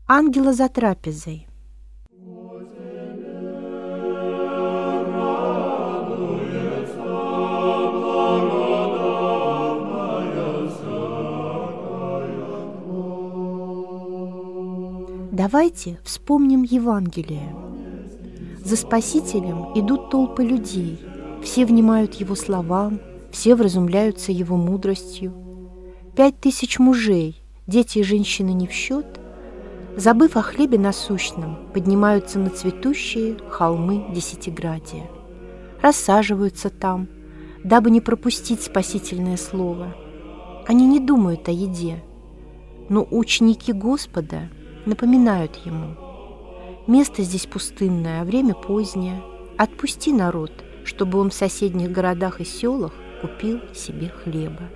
Ангела за трапезой. Давайте вспомним Евангелие. За Спасителем идут толпы людей, все внимают Его словам, все вразумляются Его мудростью. 5000 мужей, дети и женщины не в счет, забыв о хлебе насущном, поднимаются на цветущие холмы Десятиградия, рассаживаются там, дабы не пропустить спасительное слово. Они не думают о еде, но ученики Господа напоминают Ему: место здесь пустынное, а время позднее. Отпусти народ, чтобы он в соседних городах и селах купил себе хлеба.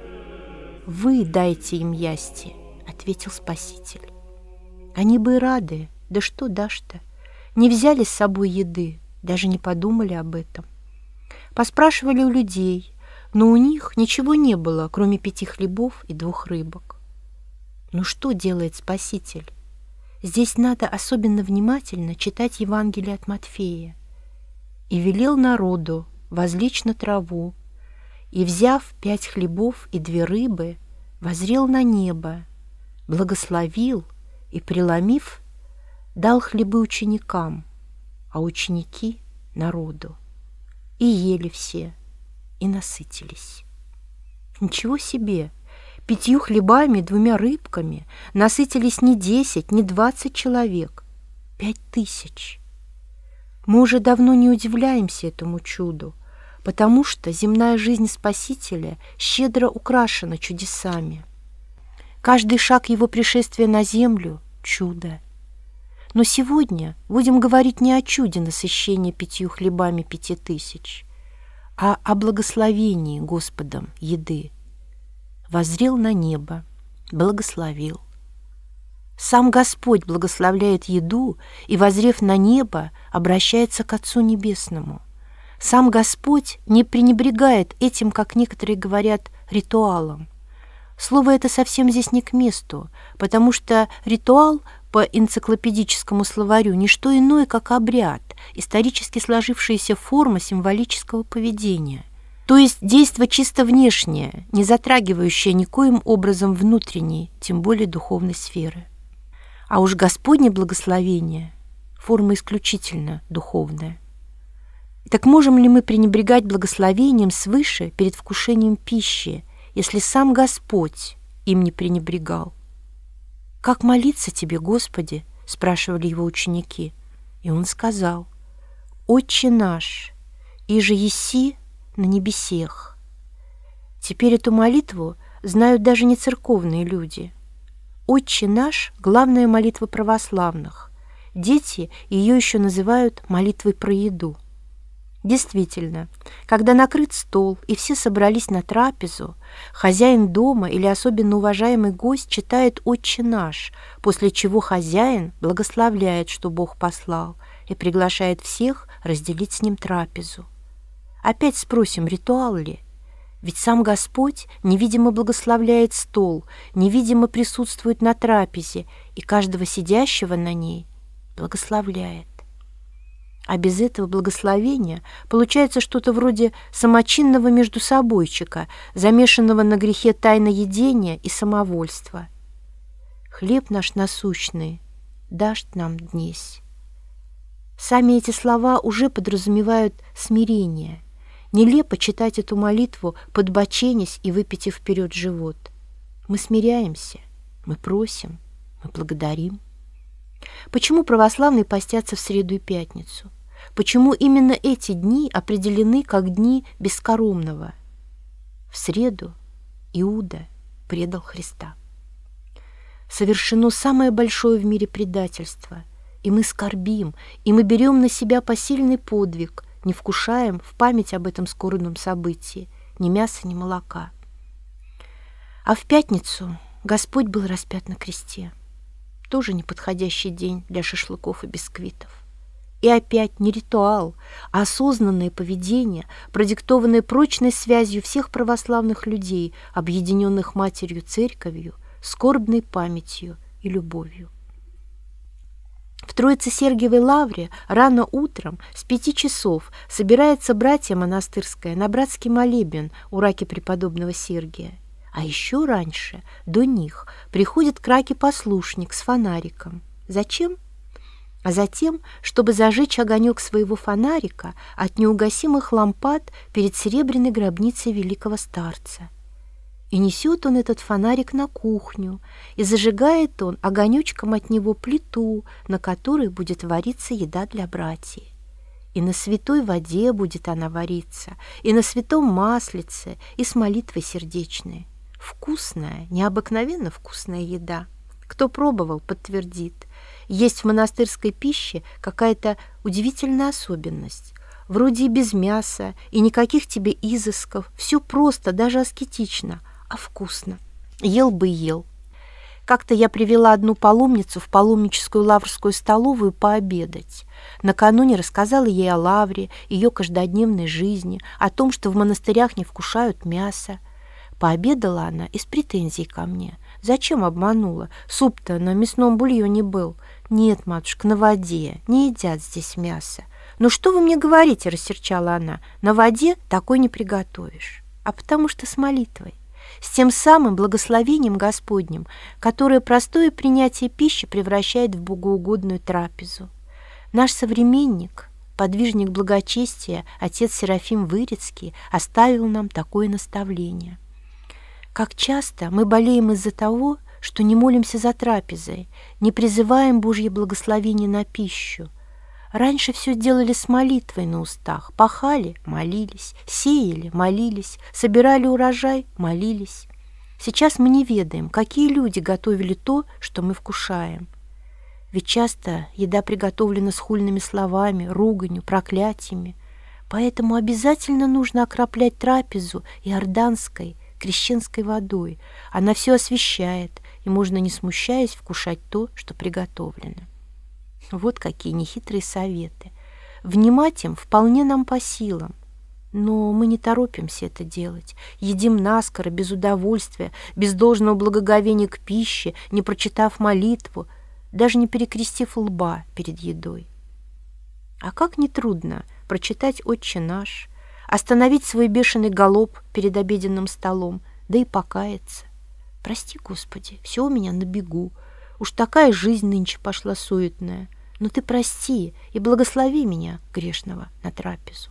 «Вы дайте им ясти», — ответил Спаситель. Они бы и рады, да что дашь-то? Не взяли с собой еды, даже не подумали об этом. Поспрашивали у людей, но у них ничего не было, кроме 5 хлебов и 2 рыбок. Ну что делает Спаситель? Здесь надо особенно внимательно читать Евангелие от Матфея. «И велел народу возлечь на траву, и, взяв 5 хлебов и 2 рыбы, воззрел на небо, благословил и, преломив, дал хлебы ученикам, а ученики — народу. И ели все, и насытились». Ничего себе! 5 хлебами и 2 рыбками насытились не 10, не 20 человек, 5000. Мы уже давно не удивляемся этому чуду, потому что земная жизнь Спасителя щедро украшена чудесами. Каждый шаг Его пришествия на землю — чудо. Но сегодня будем говорить не о чуде насыщения 5 хлебами 5000, а о благословении Господом еды. Воззрел на небо, благословил. Сам Господь благословляет еду и, воззрев на небо, обращается к Отцу Небесному. Сам Господь не пренебрегает этим, как некоторые говорят, ритуалом. Слово это совсем здесь не к месту, потому что ритуал по энциклопедическому словарю не что иное, как обряд, исторически сложившаяся форма символического поведения. То есть действо чисто внешнее, не затрагивающее никоим образом внутренней, тем более духовной сферы. А уж Господне благословение — форма исключительно духовная. Так можем ли мы пренебрегать благословением свыше перед вкушением пищи, если сам Господь им не пренебрегал? «Как молиться Тебе, Господи?» — спрашивали Его ученики. И Он сказал: «Отче наш, иже еси на небесех». Теперь эту молитву знают даже не церковные люди. «Отче наш» — главная молитва православных. Дети ее еще называют молитвой про еду. Действительно, когда накрыт стол и все собрались на трапезу, хозяин дома или особенно уважаемый гость читает «Отче наш», после чего хозяин благословляет, что Бог послал, и приглашает всех разделить с ним трапезу. Опять спросим, ритуал ли? Ведь сам Господь невидимо благословляет стол, невидимо присутствует на трапезе и каждого сидящего на ней благословляет. А без этого благословения получается что-то вроде самочинного междусобойчика, замешанного на грехе тайноедения и самовольства. «Хлеб наш насущный дашь нам днесь». Сами эти слова уже подразумевают смирение. Нелепо читать эту молитву, подбоченясь и выпитив вперед живот. Мы смиряемся, мы просим, мы благодарим. Почему православные постятся в среду и пятницу? Почему именно эти дни определены как дни бескоромного? В среду Иуда предал Христа. Совершено самое большое в мире предательство, и мы скорбим, и мы берем на себя посильный подвиг, не вкушаем в память об этом скорбном событии ни мяса, ни молока. А в пятницу Господь был распят на кресте. Тоже неподходящий день для шашлыков и бисквитов. И опять не ритуал, а осознанное поведение, продиктованное прочной связью всех православных людей, объединенных Матерью Церковью, скорбной памятью и любовью. В Троице-Сергиевой лавре рано утром с 5 часов собирается братья монастырская на братский молебен у раки преподобного Сергия. А еще раньше, до них, приходит к раке послушник с фонариком. Зачем? А затем, чтобы зажечь огонек своего фонарика от неугасимых лампад перед серебряной гробницей великого старца. И несет он этот фонарик на кухню, и зажигает он огонечком от него плиту, на которой будет вариться еда для братьев. И на святой воде будет она вариться, и на святом маслице, и с молитвой сердечной. Вкусная, необыкновенно вкусная еда. Кто пробовал, подтвердит. Есть в монастырской пище какая-то удивительная особенность. Вроде и без мяса, и никаких тебе изысков. Все просто, даже аскетично, а вкусно. Ел бы ел. Как-то я привела одну паломницу в паломническую лаврскую столовую пообедать. Накануне рассказала ей о лавре, ее каждодневной жизни, о том, что в монастырях не вкушают мясо. Пообедала она и с претензией ко мне. Зачем обманула? Суп-то на мясном бульоне был. Нет, матушка, на воде. Не едят здесь мясо. Ну что вы мне говорите, рассерчала она. На воде такой не приготовишь. А потому что с молитвой. С тем самым благословением Господним, которое простое принятие пищи превращает в богоугодную трапезу. Наш современник, подвижник благочестия, отец Серафим Вырицкий, оставил нам такое наставление. Как часто мы болеем из-за того, что не молимся за трапезой, не призываем Божье благословение на пищу. Раньше все делали с молитвой на устах. Пахали — молились, сеяли — молились, собирали урожай — молились. Сейчас мы не ведаем, какие люди готовили то, что мы вкушаем. Ведь часто еда приготовлена с хульными словами, руганью, проклятиями. Поэтому обязательно нужно окроплять трапезу иорданской, крещенской водой. Она все освящает, и можно, не смущаясь, вкушать то, что приготовлено. Вот какие нехитрые советы. Внимать им вполне нам по силам. Но мы не торопимся это делать. Едим наскоро, без удовольствия, без должного благоговения к пище, не прочитав молитву, даже не перекрестив лба перед едой. А как нетрудно прочитать «Отче наш», остановить свой бешеный галоп перед обеденным столом, да и покаяться. Прости, Господи, все у меня на бегу. Уж такая жизнь нынче пошла суетная. Но ты прости и благослови меня, грешного, на трапезу.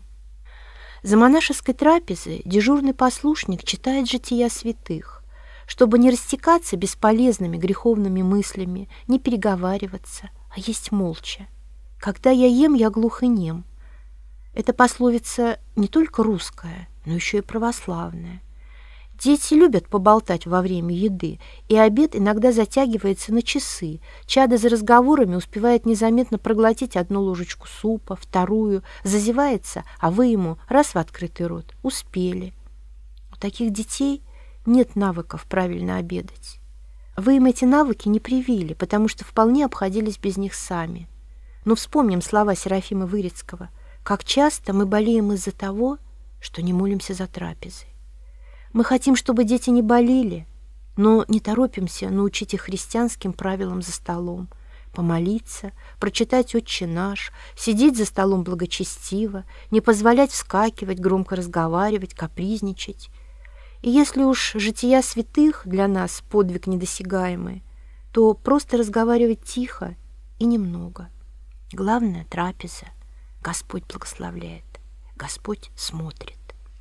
За монашеской трапезой дежурный послушник читает жития святых, чтобы не растекаться бесполезными греховными мыслями, не переговариваться, а есть молча. Когда я ем, я глух и нем. Эта пословица не только русская, но еще и православная. Дети любят поболтать во время еды, и обед иногда затягивается на часы. Чадо за разговорами успевает незаметно проглотить одну ложечку супа, вторую, зазевается, а вы ему раз в открытый рот. Успели. У таких детей нет навыков правильно обедать. Вы им эти навыки не привили, потому что вполне обходились без них сами. Но вспомним слова Серафима Вырицкого. Как часто мы болеем из-за того, что не молимся за трапезой. Мы хотим, чтобы дети не болели, но не торопимся научить их христианским правилам за столом. Помолиться, прочитать «Отче наш», сидеть за столом благочестиво, не позволять вскакивать, громко разговаривать, капризничать. И если уж жития святых для нас подвиг недосягаемый, то просто разговаривать тихо и немного. Главное — трапеза. Господь благословляет, Господь смотрит.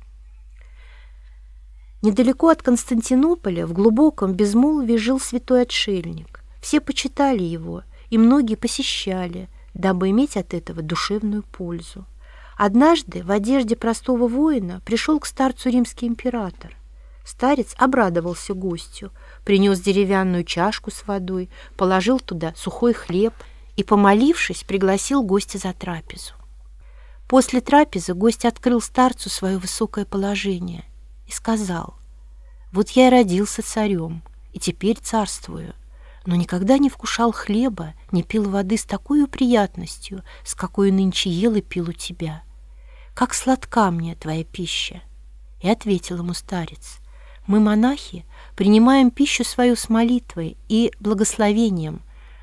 Недалеко от Константинополя в глубоком безмолвии жил святой отшельник. Все почитали его, и многие посещали, дабы иметь от этого душевную пользу. Однажды в одежде простого воина пришел к старцу римский император. Старец обрадовался гостю, принес деревянную чашку с водой, положил туда сухой хлеб и, помолившись, пригласил гостя за трапезу. После трапезы гость открыл старцу свое высокое положение и сказал: «Вот я и родился царем, и теперь царствую, но никогда не вкушал хлеба, не пил воды с такой приятностью, с какой нынче ел и пил у тебя. Как сладка мне твоя пища!» И ответил ему старец: «Мы, монахи, принимаем пищу свою с молитвой и благословением,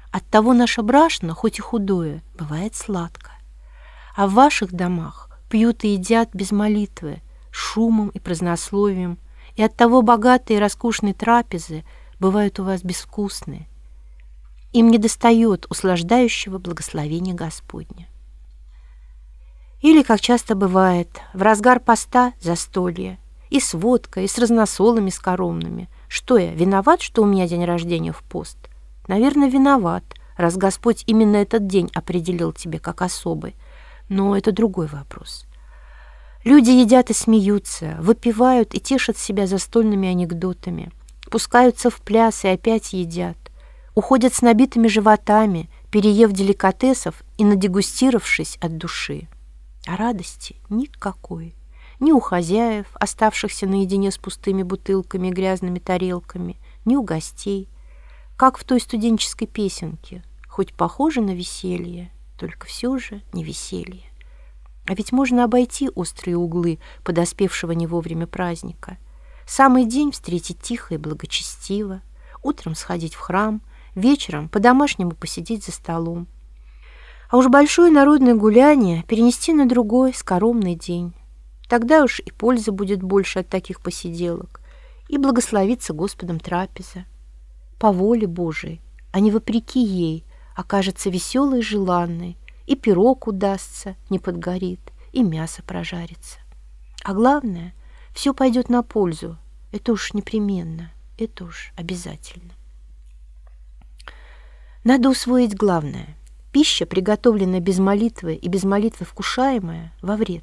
Оттого наше брашно, хоть и худое, бывает сладко. А в ваших домах пьют и едят без молитвы, шумом и празднословием, и оттого богатые и роскошные трапезы бывают у вас безвкусные. Им недостает услаждающего благословения Господня. Или, как часто бывает, в разгар поста застолье, и с водкой, и с разносолами скоромными. Что я, виноват, что у меня день рождения в пост? Наверное, виноват, раз Господь именно этот день определил тебе как особый. Но это другой вопрос. Люди едят и смеются, выпивают и тешат себя застольными анекдотами, пускаются в пляс и опять едят, уходят с набитыми животами, переев деликатесов и надегустировавшись от души. А радости никакой. Ни у хозяев, оставшихся наедине с пустыми бутылками и грязными тарелками, ни у гостей. Как в той студенческой песенке, хоть похоже на веселье, только все же не веселье. А ведь можно обойти острые углы подоспевшего не вовремя праздника. Самый день встретить тихо и благочестиво, утром сходить в храм, вечером по-домашнему посидеть за столом. А уж большое народное гуляние перенести на другой скоромный день. Тогда уж и пользы будет больше от таких посиделок, и благословится Господом трапеза. По воле Божией, а не вопреки ей, окажется веселой и желанной, и пирог удастся, не подгорит, и мясо прожарится. А главное, все пойдет на пользу. Это уж непременно, это уж обязательно. Надо усвоить главное. Пища, приготовленная без молитвы и без молитвы вкушаемая, во вред.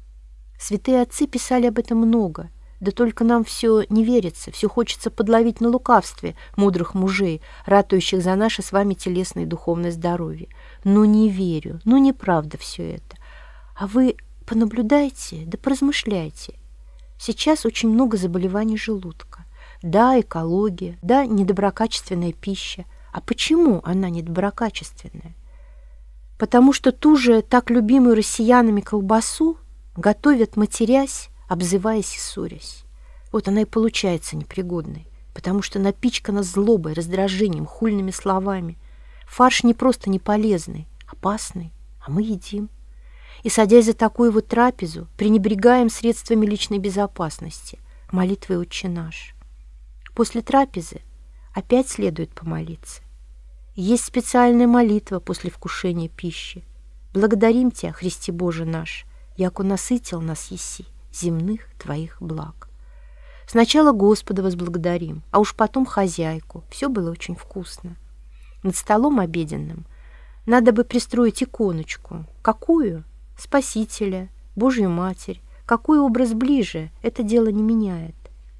Святые отцы писали об этом много, да только нам все не верится, все хочется подловить на лукавстве мудрых мужей, ратующих за наше с вами телесное и духовное здоровье. Ну не верю, ну неправда все это. А вы понаблюдайте, да поразмышляйте. Сейчас очень много заболеваний желудка. Да, экология, да, недоброкачественная пища. А почему она недоброкачественная? Потому что ту же так любимую россиянами колбасу готовят, матерясь, обзываясь и ссорясь. Вот она и получается непригодной, потому что напичкана злобой, раздражением, хульными словами. Фарш не просто не полезный, опасный, а мы едим. И, садясь за такую вот трапезу, пренебрегаем средствами личной безопасности, молитвой «Отче наш». После трапезы опять следует помолиться. Есть специальная молитва после вкушения пищи. «Благодарим Тебя, Христе Боже наш, яко насытил нас еси земных Твоих благ». Сначала Господа возблагодарим, а уж потом хозяйку. Все было очень вкусно. Над столом обеденным надо бы пристроить иконочку. Какую? Спасителя, Божью Матерь. Какой образ ближе, это дело не меняет.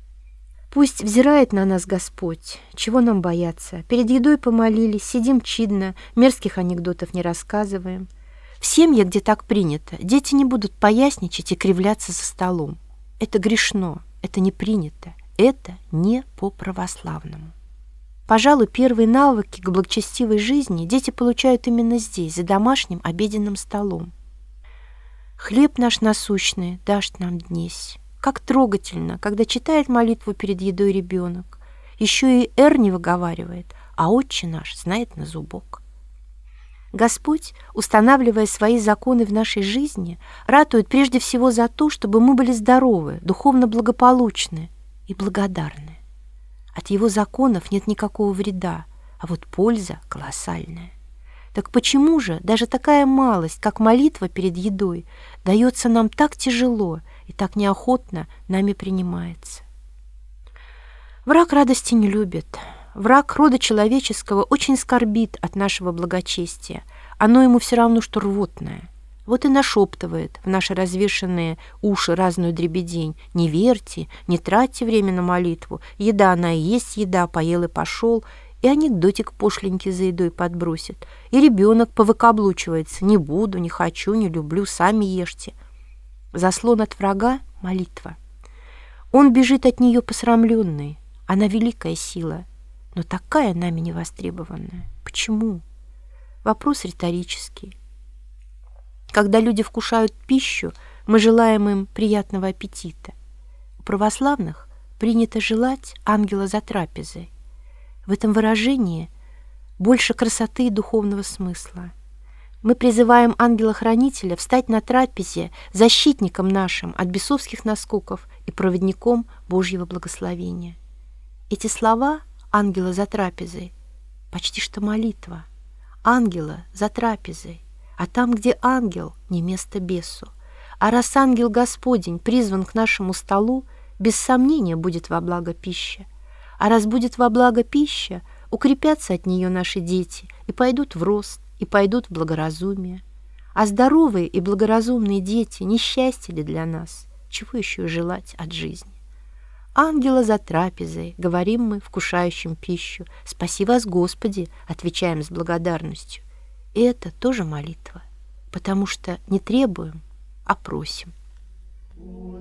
Пусть взирает на нас Господь, чего нам бояться. Перед едой помолились, сидим чинно, мерзких анекдотов не рассказываем. В семье, где так принято, дети не будут поясничать и кривляться за столом. Это грешно, это не принято, это не по-православному. Пожалуй, первые навыки к благочестивой жизни дети получают именно здесь, за домашним обеденным столом. «Хлеб наш насущный дашь нам днесь». Как трогательно, когда читает молитву перед едой ребенок. Еще и «р» не выговаривает, а «Отче наш» знает на зубок. Господь, устанавливая свои законы в нашей жизни, ратует прежде всего за то, чтобы мы были здоровы, духовно благополучны и благодарны. От Его законов нет никакого вреда, а вот польза колоссальная. Так почему же даже такая малость, как молитва перед едой, дается нам так тяжело и так неохотно нами принимается? Враг радости не любит. Враг рода человеческого очень скорбит от нашего благочестия. Оно ему все равно, что рвотное. Вот и нашептывает в наши развешанные уши разную дребедень. Не верьте, не тратьте время на молитву. Еда она и есть еда, поел и пошел. И анекдотик пошленький за едой подбросит. И ребенок повыкаблучивается. Не буду, не хочу, не люблю, сами ешьте. Заслон от врага — молитва. Он бежит от нее посрамленный. Она великая сила, но такая нами невостребованная. Почему? Вопрос риторический. Когда люди вкушают пищу, мы желаем им приятного аппетита. У православных принято желать ангела за трапезой. В этом выражении больше красоты и духовного смысла. Мы призываем ангела-хранителя встать на трапезе защитником нашим от бесовских наскоков и проводником Божьего благословения. Эти слова ангела за трапезой почти что молитва. Ангела за трапезой, а там, где ангел, не место бесу. А раз ангел Господень призван к нашему столу, без сомнения будет во благо пища. А раз будет во благо пища, укрепятся от нее наши дети и пойдут в рост, и пойдут в благоразумие. А здоровые и благоразумные дети не счастье ли для нас? Чего еще желать от жизни? Ангела за трапезой, говорим мы, вкушающим пищу. Спаси вас, Господи, отвечаем с благодарностью. И это тоже молитва, потому что не требуем, а просим.